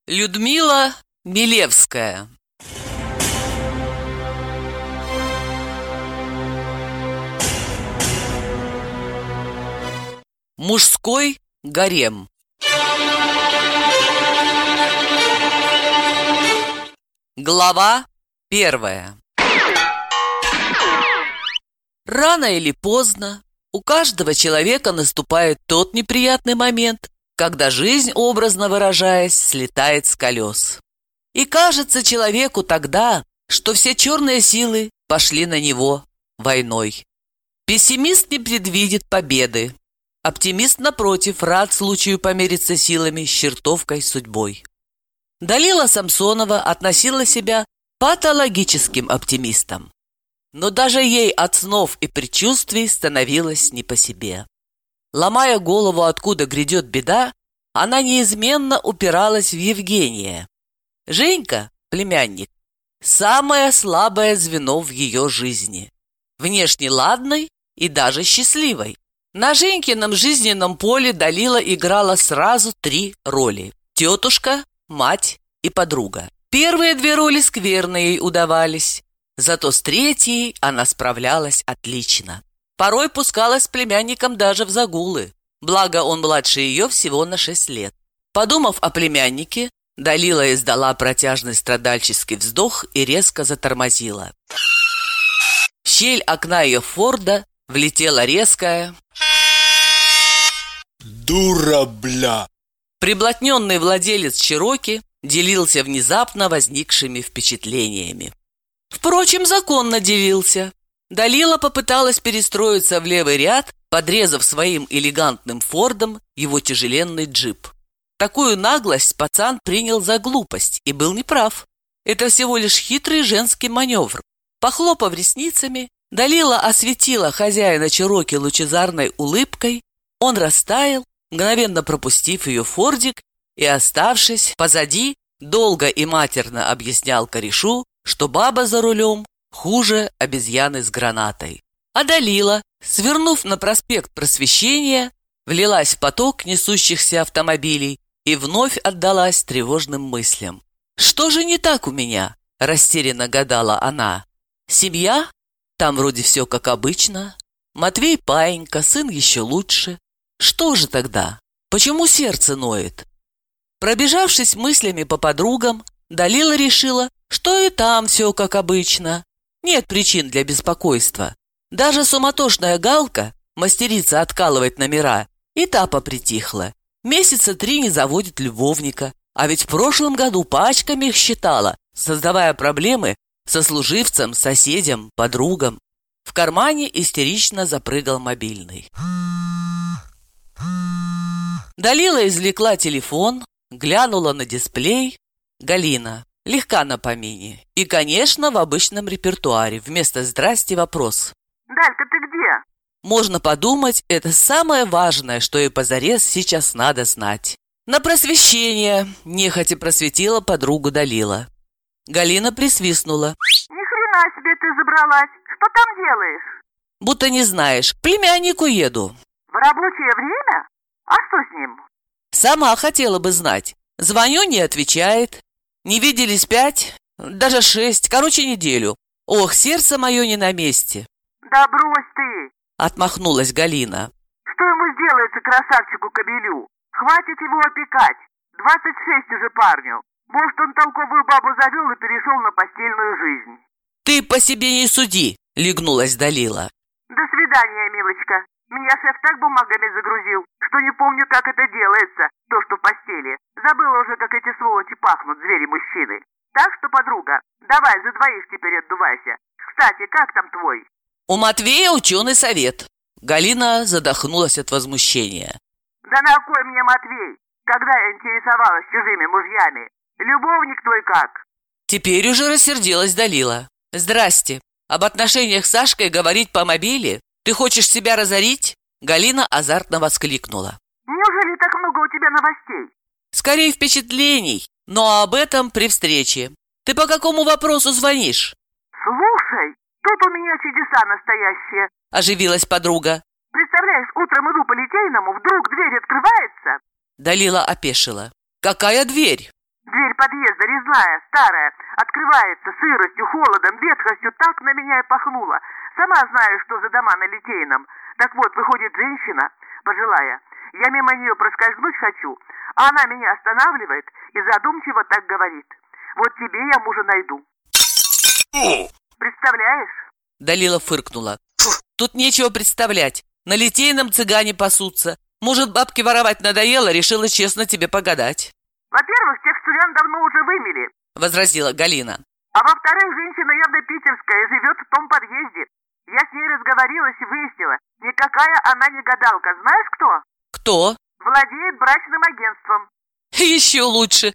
Людмила Милевская. Мужской гарем. Глава 1. Рано или поздно у каждого человека наступает тот неприятный момент, когда жизнь, образно выражаясь, слетает с колес. И кажется человеку тогда, что все черные силы пошли на него войной. Пессимист не предвидит победы. Оптимист, напротив, рад случаю помериться силами с чертовкой судьбой. Далила Самсонова относила себя патологическим оптимистом. Но даже ей от снов и предчувствий становилось не по себе. Ломая голову, откуда грядет беда, она неизменно упиралась в Евгения. Женька, племянник, самое слабое звено в ее жизни. Внешне ладной и даже счастливой. На Женькином жизненном поле Далила играла сразу 3 роли: тетушка, мать и подруга. Первые 2 роли скверно ей удавались, зато с 3-й она справлялась отлично. Порой пускалась с племянником даже в загулы, благо он младше ее всего на 6 лет. Подумав о племяннике, Далила издала протяжный страдальческий вздох и резко затормозила. В щель окна ее Форда влетела резкая «Дура, бля!». Приблотненный владелец Чироки делился внезапно возникшими впечатлениями. Впрочем, законно делился. Далила попыталась перестроиться в левый ряд, подрезав своим элегантным Фордом его тяжеленный джип. Такую наглость пацан принял за глупость и был неправ. Это всего лишь хитрый женский маневр. Похлопав ресницами, Далила осветила хозяина Чироки лучезарной улыбкой. Он растаял, мгновенно пропустив ее Фордик, и, оставшись позади, долго и матерно объяснял корешу, что баба за рулем хуже обезьяны с гранатой. А Далила, свернув на проспект Просвещения, влилась в поток несущихся автомобилей и вновь отдалась тревожным мыслям. «Что же не так у меня?» – растерянно гадала она. «Семья? Там вроде все как обычно. Матвей паинька, сын еще лучше. Что же тогда? Почему сердце ноет?» Пробежавшись мыслями по подругам, Далила решила, что и там все как обычно. Нет причин для беспокойства. Даже суматошная Галка, мастерица откалывать номера, и та попритихла. Месяца 3 не заводит любовника, а ведь в прошлом году пачками их считала, создавая проблемы сослуживцам, соседям, подругам. В кармане истерично запрыгал мобильный. Далила извлекла телефон, глянула на дисплей. Галина. Легка на помине. И, конечно, в обычном репертуаре. Вместо «здрасте» вопрос. «Далька, ты где?» Можно подумать, это самое важное, что и позарез сейчас надо знать. На Просвещение нехотя просветила подругу Далила. Галина присвистнула. «Ни хрена себе ты забралась! Что там делаешь?» «Будто не знаешь, к племяннику еду». «В рабочее время? А что с ним?» «Сама хотела бы знать. Звоню, не отвечает. Не виделись 5, даже 6, короче, неделю. Ох, сердце мое не на месте». «Да брось ты!» — отмахнулась Галина. «Что ему сделается, красавчику кобелю? Хватит его опекать. 26 уже парню. Может, он толковую бабу завел и перешел на постельную жизнь». «Ты по себе не суди!» — легнулась Далила. «До свидания, милочка. Меня шеф так бумагами загрузил, что не помню, как это делается, то, что в постели. Забыла уже, как эти сволочи пахнут, звери-мужчины. Так что, подруга, давай за 2 теперь отдувайся. Кстати, как там твой?» «У Матвея ученый совет». Галина задохнулась от возмущения. «Да на кой мне Матвей, когда я интересовалась чужими мужьями? Любовник твой как?» Теперь уже рассердилась Далила. «Здрасте. Об отношениях с Сашкой говорить по мобиле? Ты хочешь себя разорить?» Галина азартно воскликнула. «Неужели так много у тебя новостей?» «Скорее впечатлений, но об этом при встрече. Ты по какому вопросу звонишь?» «Слушай, тут у меня чудеса настоящие», – оживилась подруга. «Представляешь, утром иду по Литейному, вдруг дверь открывается». Далила опешила. «Какая дверь?» Дверь подъезда резная, старая, открывается сыростью, холодом, ветхостью, так на меня и пахнуло. Сама знаю, что за дома на Литейном. Так вот, выходит женщина, пожилая. Я мимо нее проскользнуть хочу, а она меня останавливает и задумчиво так говорит. Вот тебе я мужа найду. Представляешь? Далила фыркнула. Тут нечего представлять. На Литейном цыгане пасутся. Может, бабке воровать надоело, решила честно тебе погадать. Во-первых, тех цыган давно уже вымели, Возразила Галина. а во-вторых, женщина явно питерская, живет в том подъезде. Я с ней разговорилась и выяснила, никакая она не гадалка. Знаешь кто? Кто? Владеет брачным агентством. Еще лучше.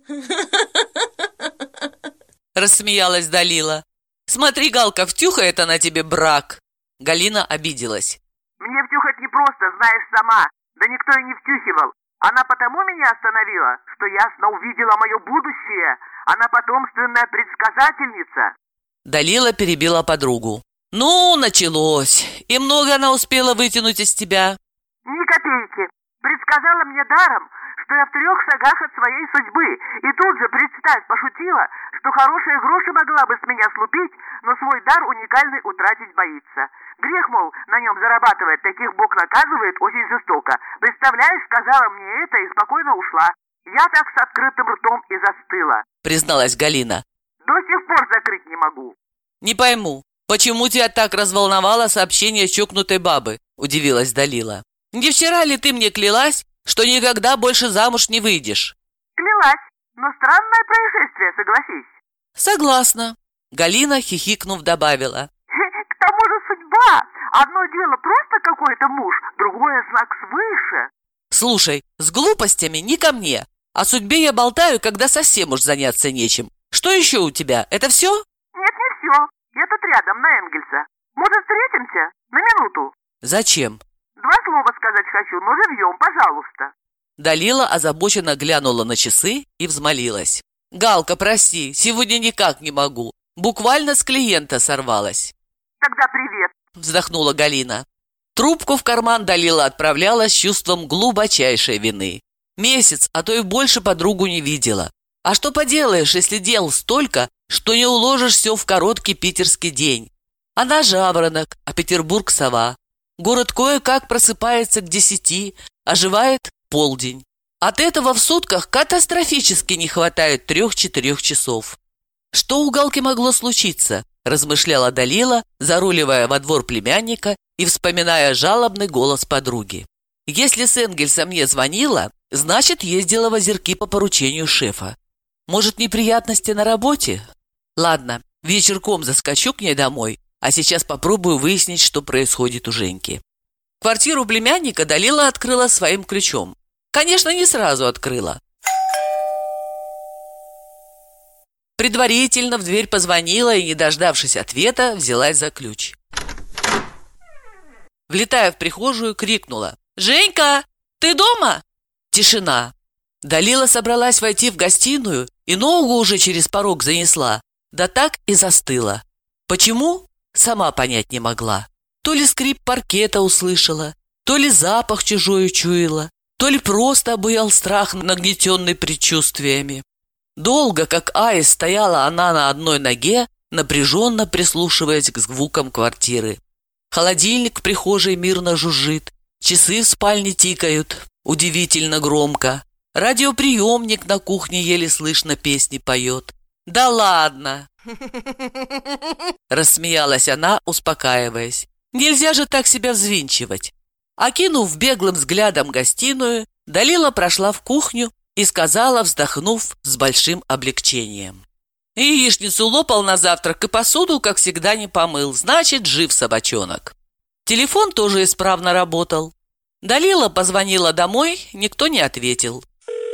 Рассмеялась Далила. Смотри, Галка, втюхает она тебе брак. Галина обиделась. Мне втюхать непросто, знаешь сама. Да никто и не втюхивал. Она потому меня остановила, что ясно увидела мое будущее. Она потомственная предсказательница. Далила перебила подругу. Ну, началось. И много она успела вытянуть из тебя. Ни копейки. Предсказала мне даром, что я в 3 шагах от своей судьбы. И тут же, представь, пошутила, что хорошие гроши могла бы с меня слупить, но свой дар уникальный утратить боится. Грех, мол, на нем зарабатывает, таких Бог наказывает очень жестоко. Представляешь, сказала мне это и спокойно ушла. Я так с открытым ртом и застыла. Призналась Галина. До сих пор закрыть не могу. Не пойму, почему тебя так разволновало сообщение чокнутой бабы? Удивилась Далила. Не вчера ли ты мне клялась, что никогда больше замуж не выйдешь? Клялась, но странное происшествие, согласись. Согласна. Галина, хихикнув, добавила. К тому же судьба. Одно дело просто какой-то муж, другое знак свыше. Слушай, с глупостями не ко мне. О судьбе я болтаю, когда совсем уж заняться нечем. Что еще у тебя? Это все? Нет, не все. Я тут рядом, на Энгельса. Может, встретимся? На минуту. Зачем? 2 слова сказать хочу, но живьем, пожалуйста. Далила озабоченно глянула на часы и взмолилась. Галка, прости, сегодня никак не могу. Буквально с клиента сорвалась. Тогда привет. Вздохнула Галина. Трубку в карман Далила отправляла с чувством глубочайшей вины. Месяц, а то и больше подругу не видела. А что поделаешь, если дел столько, что не уложишь все в короткий питерский день? Она жаворонок, а Петербург сова. Город кое-как просыпается к 10, оживает полдень. От этого в сутках катастрофически не хватает 3-4 часов. Что у Галки могло случиться? Размышляла Далила, заруливая во двор племянника и вспоминая жалобный голос подруги. Если с Энгельса мне звонила, значит, ездила в Озерки по поручению шефа. Может, неприятности на работе? Ладно, вечерком заскочу к ней домой, а сейчас попробую выяснить, что происходит у Женьки. Квартиру племянника Далила открыла своим ключом. Конечно, не сразу открыла. Предварительно в дверь позвонила и, не дождавшись ответа, взялась за ключ. Влетая в прихожую, крикнула: «Женька, ты дома?» Тишина. Далила собралась войти в гостиную и ногу уже через порог занесла, да так и застыла. Почему? Сама понять не могла. То ли скрип паркета услышала, то ли запах чужой учуяла, то ли просто обуял страх, нагнетенный предчувствиями. Долго, как аист, стояла она на одной ноге, напряженно прислушиваясь к звукам квартиры. Холодильник в прихожей мирно жужжит, часы в спальне тикают, удивительно громко. Радиоприемник на кухне еле слышно песни поет. «Да ладно!» Рассмеялась она, успокаиваясь. «Нельзя же так себя взвинчивать!» Окинув беглым взглядом гостиную, Далила прошла в кухню и сказала, вздохнув с большим облегчением: «Яичницу лопал на завтрак и посуду, как всегда, не помыл. Значит, жив собачонок». Телефон тоже исправно работал. Далила позвонила домой, никто не ответил.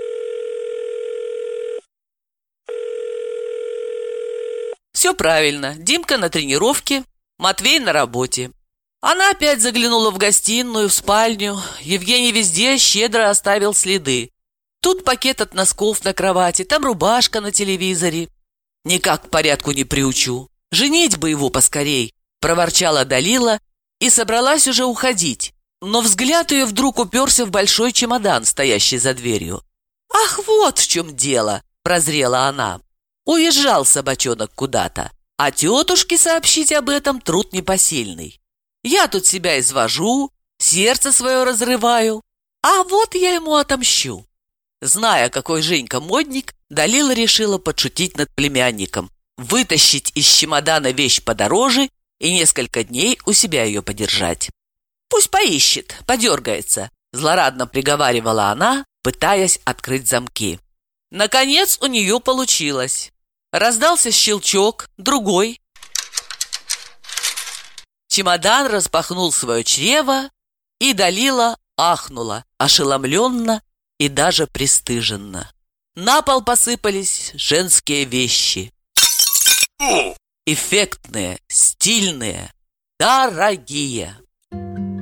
Все правильно. Димка на тренировке, Матвей на работе. Она опять заглянула в гостиную, в спальню. Евгений везде щедро оставил следы. Тут пакет от носков на кровати, там рубашка на телевизоре. «Никак к порядку не приучу. Женить бы его поскорей», – проворчала Далила и собралась уже уходить. Но взгляд ее вдруг уперся в большой чемодан, стоящий за дверью. «Ах, вот в чем дело!» – прозрела она. Уезжал собачонок куда-то, а тетушке сообщить об этом труд непосильный. Я тут себя извожу, сердце свое разрываю, а вот я ему отомщу. Зная, какой Женька модник, Далила решила подшутить над племянником, вытащить из чемодана вещь подороже и несколько дней у себя ее подержать. «Пусть поищет, подергается», – злорадно приговаривала она, пытаясь открыть замки. Наконец у нее получилось. Раздался щелчок, другой. Чемодан распахнул свое чрево, и Далила ахнула, ошеломленно и даже пристыженно. На пол посыпались женские вещи. Эффектные, стильные, дорогие.